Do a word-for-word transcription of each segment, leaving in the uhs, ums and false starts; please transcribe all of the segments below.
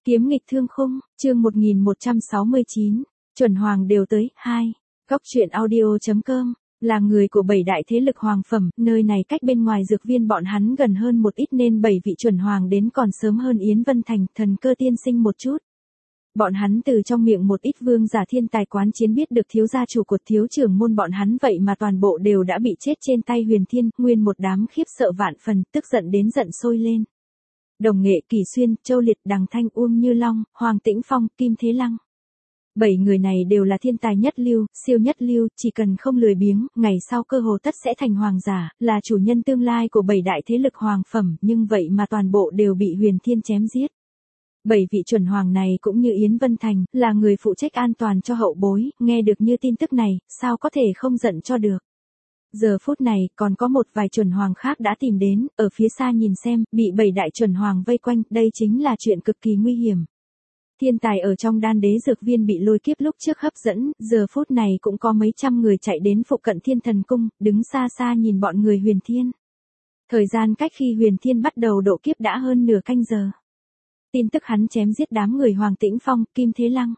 Kiếm nghịch thương khung, chương một nghìn một trăm sáu mươi chín, chuẩn hoàng đều tới, hai. Góc truyện audio.com, là người của bảy đại thế lực hoàng phẩm, nơi này cách bên ngoài dược viên bọn hắn gần hơn một ít nên bảy vị chuẩn hoàng đến còn sớm hơn Yến Vân Thành, thần cơ tiên sinh một chút. Bọn hắn từ trong miệng một ít vương giả thiên tài quán chiến biết được thiếu gia chủ của thiếu trưởng môn bọn hắn vậy mà toàn bộ đều đã bị chết trên tay Huyền Thiên, nguyên một đám khiếp sợ vạn phần, tức giận đến giận sôi lên. Đồng Nghệ, Kỳ Xuyên, Châu Liệt, Đằng Thanh, Uông Như Long, Hoàng Tĩnh Phong, Kim Thế Lăng. Bảy người này đều là thiên tài nhất lưu, siêu nhất lưu, chỉ cần không lười biếng, ngày sau cơ hồ tất sẽ thành hoàng giả, là chủ nhân tương lai của bảy đại thế lực hoàng phẩm, nhưng vậy mà toàn bộ đều bị Huyền Thiên chém giết. Bảy vị chuẩn hoàng này cũng như Yến Vân Thành, là người phụ trách an toàn cho hậu bối, nghe được như tin tức này, sao có thể không giận cho được. Giờ phút này, còn có một vài chuẩn hoàng khác đã tìm đến, ở phía xa nhìn xem, bị bảy đại chuẩn hoàng vây quanh, đây chính là chuyện cực kỳ nguy hiểm. Thiên tài ở trong đan đế dược viên bị lôi kiếp lúc trước hấp dẫn, giờ phút này cũng có mấy trăm người chạy đến phụ cận Thiên Thần Cung, đứng xa xa nhìn bọn người Huyền Thiên. Thời gian cách khi Huyền Thiên bắt đầu độ kiếp đã hơn nửa canh giờ. Tin tức hắn chém giết đám người Hoàng Tĩnh Phong, Kim Thế Lăng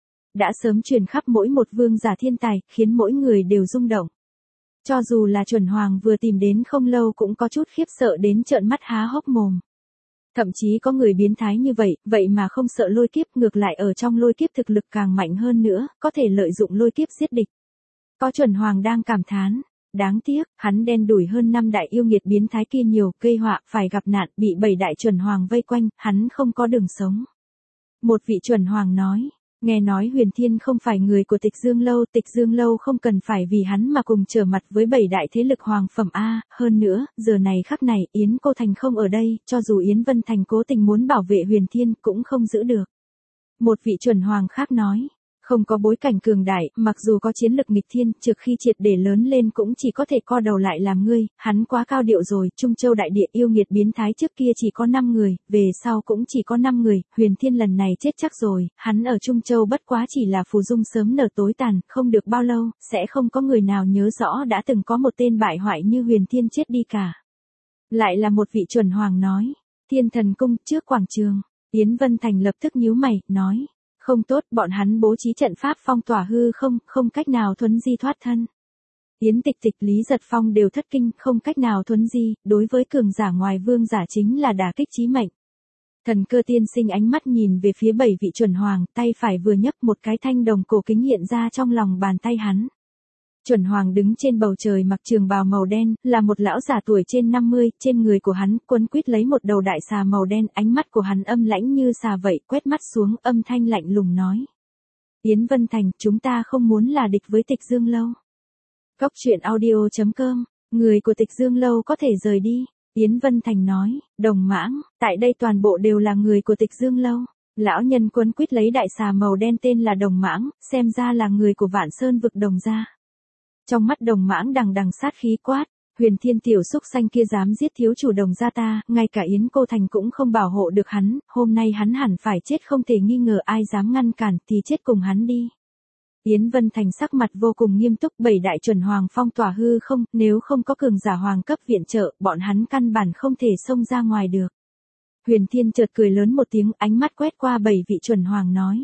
đã sớm truyền khắp mỗi một vương giả thiên tài, khiến mỗi người đều rung động. Cho dù là chuẩn hoàng vừa tìm đến không lâu cũng có chút khiếp sợ đến trợn mắt há hốc mồm. Thậm chí có người biến thái như vậy, vậy mà không sợ lôi kiếp, ngược lại ở trong lôi kiếp thực lực càng mạnh hơn nữa, có thể lợi dụng lôi kiếp giết địch. Có chuẩn hoàng đang cảm thán, đáng tiếc, hắn đen đủi hơn năm đại yêu nghiệt biến thái kia nhiều, gây họa, phải gặp nạn, bị bảy đại chuẩn hoàng vây quanh, hắn không có đường sống. Một vị chuẩn hoàng nói, nghe nói Huyền Thiên không phải người của Tịch Dương Lâu, Tịch Dương Lâu không cần phải vì hắn mà cùng trở mặt với bảy đại thế lực hoàng phẩm A, hơn nữa, giờ này khắc này, Yến Cô Thành không ở đây, cho dù Yến Vân Thành cố tình muốn bảo vệ Huyền Thiên, cũng không giữ được. Một vị chuẩn hoàng khác nói, không có bối cảnh cường đại, mặc dù có chiến lực nghịch thiên, trực khi triệt để lớn lên cũng chỉ có thể co đầu lại làm ngươi, hắn quá cao điệu rồi, Trung Châu đại địa yêu nghiệt biến thái trước kia chỉ có năm người, về sau cũng chỉ có năm người, Huyền Thiên lần này chết chắc rồi, hắn ở Trung Châu bất quá chỉ là phù dung sớm nở tối tàn, không được bao lâu, sẽ không có người nào nhớ rõ đã từng có một tên bại hoại như Huyền Thiên chết đi cả. Lại là một vị chuẩn hoàng nói, Thiên Thần Cung trước quảng trường, Yến Vân Thành lập tức nhíu mày, nói. Không tốt, bọn hắn bố trí trận pháp phong tỏa hư không, không cách nào thuấn di thoát thân. Yến Tịch Tịch, Lý Giật Phong đều thất kinh, không cách nào thuấn di, đối với cường giả ngoài vương giả chính là đả kích chí mệnh. Thần cơ tiên sinh ánh mắt nhìn về phía bảy vị chuẩn hoàng, tay phải vừa nhấc một cái thanh đồng cổ kính hiện ra trong lòng bàn tay hắn. Chuẩn hoàng đứng trên bầu trời mặc trường bào màu đen, là một lão già tuổi trên năm mươi, trên người của hắn quấn quít lấy một đầu đại xà màu đen, ánh mắt của hắn âm lãnh như xà vậy, quét mắt xuống, âm thanh lạnh lùng nói. Yến Vân Thành, chúng ta không muốn là địch với Tịch Dương Lâu. Góc truyện audio.com, người của Tịch Dương Lâu có thể rời đi. Yến Vân Thành nói, Đồng Mãng, tại đây toàn bộ đều là người của Tịch Dương Lâu. Lão nhân quấn quít lấy đại xà màu đen tên là Đồng Mãng, xem ra là người của Vạn Sơn vực Đồng gia. Trong mắt Đồng Mãng đằng đằng sát khí quát, Huyền Thiên tiểu xúc xanh kia dám giết thiếu chủ Đồng gia ta, ngay cả Yến Cô Thành cũng không bảo hộ được hắn, hôm nay hắn hẳn phải chết không thể nghi ngờ, ai dám ngăn cản thì chết cùng hắn đi. Yến Vân Thành sắc mặt vô cùng nghiêm túc, bảy đại chuẩn hoàng phong tỏa hư không, nếu không có cường giả hoàng cấp viện trợ, bọn hắn căn bản không thể xông ra ngoài được. Huyền Thiên chợt cười lớn một tiếng, ánh mắt quét qua bảy vị chuẩn hoàng nói.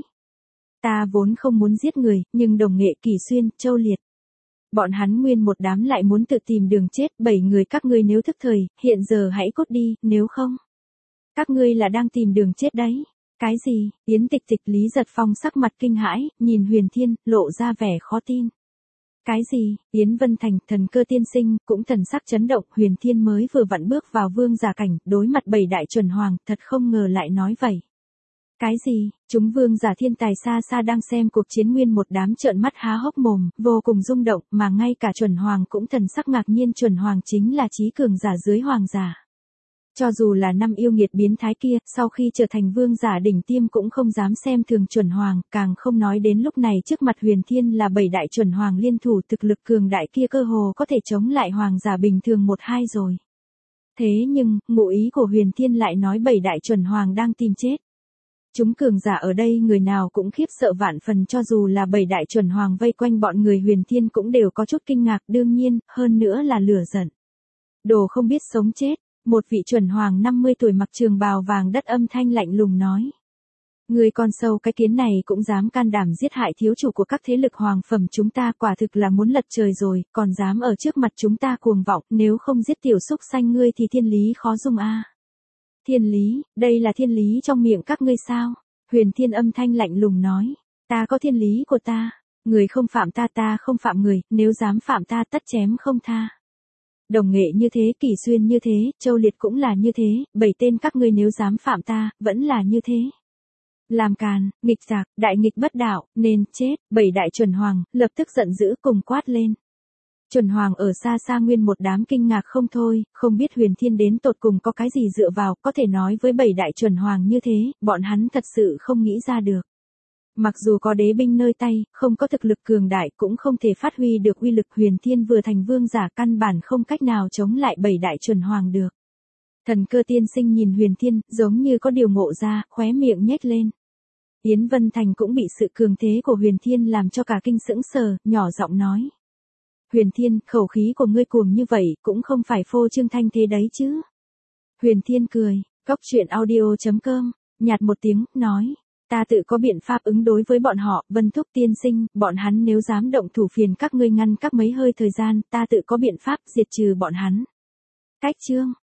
Ta vốn không muốn giết người, nhưng Đồng Nghệ, Kỳ Xuyên, Châu Liệt. Bọn hắn nguyên một đám lại muốn tự tìm đường chết, bảy người các ngươi nếu thức thời, hiện giờ hãy cút đi, nếu không. Các ngươi là đang tìm đường chết đấy. Cái gì? Yến Tịch Tịch, Lý Giật Phong sắc mặt kinh hãi, nhìn Huyền Thiên, lộ ra vẻ khó tin. Cái gì? Yến Vân Thành, thần cơ tiên sinh, cũng thần sắc chấn động, Huyền Thiên mới vừa vặn bước vào vương giả cảnh, đối mặt bảy đại chuẩn hoàng, thật không ngờ lại nói vậy. Cái gì? Chúng vương giả thiên tài xa xa đang xem cuộc chiến, nguyên một đám trợn mắt há hốc mồm, vô cùng rung động, mà ngay cả chuẩn hoàng cũng thần sắc ngạc nhiên, chuẩn hoàng chính là trí cường giả dưới hoàng giả. Cho dù là năm yêu nghiệt biến thái kia, sau khi trở thành vương giả đỉnh tiêm cũng không dám xem thường chuẩn hoàng, càng không nói đến lúc này trước mặt Huyền Thiên là bảy đại chuẩn hoàng liên thủ, thực lực cường đại kia cơ hồ có thể chống lại hoàng giả bình thường một hai rồi. Thế nhưng, ngụ ý của Huyền Thiên lại nói bảy đại chuẩn hoàng đang tìm chết. Chúng cường giả ở đây người nào cũng khiếp sợ vạn phần, cho dù là bảy đại chuẩn hoàng vây quanh bọn người Huyền Thiên cũng đều có chút kinh ngạc, đương nhiên, hơn nữa là lửa giận. Đồ không biết sống chết, một vị chuẩn hoàng năm mươi tuổi mặc trường bào vàng đất âm thanh lạnh lùng nói. Người con sâu cái kiến này cũng dám can đảm giết hại thiếu chủ của các thế lực hoàng phẩm chúng ta, quả thực là muốn lật trời rồi, còn dám ở trước mặt chúng ta cuồng vọng, nếu không giết tiểu súc sanh ngươi thì thiên lý khó dung a. Thiên lý, đây là thiên lý trong miệng các ngươi sao? Huyền Thiên âm thanh lạnh lùng nói, ta có thiên lý của ta, người không phạm ta ta không phạm người, nếu dám phạm ta tất chém không tha. Đồng Nghệ như thế, Kỷ Xuyên như thế, Châu Liệt cũng là như thế, bảy tên các ngươi nếu dám phạm ta, vẫn là như thế. Làm càn, nghịch giặc, đại nghịch bất đạo, nên chết. Bảy đại chuẩn hoàng, lập tức giận dữ cùng quát lên. Chuẩn hoàng ở xa xa nguyên một đám kinh ngạc không thôi, không biết Huyền Thiên đến tột cùng có cái gì dựa vào, có thể nói với bảy đại chuẩn hoàng như thế, bọn hắn thật sự không nghĩ ra được. Mặc dù có đế binh nơi tay, không có thực lực cường đại cũng không thể phát huy được uy lực. Huyền Thiên vừa thành vương giả căn bản không cách nào chống lại bảy đại chuẩn hoàng được. Thần Cơ tiên sinh nhìn Huyền Thiên, giống như có điều ngộ ra, khóe miệng nhếch lên. Yến Vân Thành cũng bị sự cường thế của Huyền Thiên làm cho cả kinh sững sờ, nhỏ giọng nói. Huyền Thiên, khẩu khí của ngươi cuồng như vậy, cũng không phải phô trương thanh thế đấy chứ. Huyền Thiên cười, cóc truyện audio chấm com, nhạt một tiếng, nói. Ta tự có biện pháp ứng đối với bọn họ, Vân Thúc tiên sinh, bọn hắn nếu dám động thủ phiền các ngươi ngăn các mấy hơi thời gian, ta tự có biện pháp diệt trừ bọn hắn. Cách chương.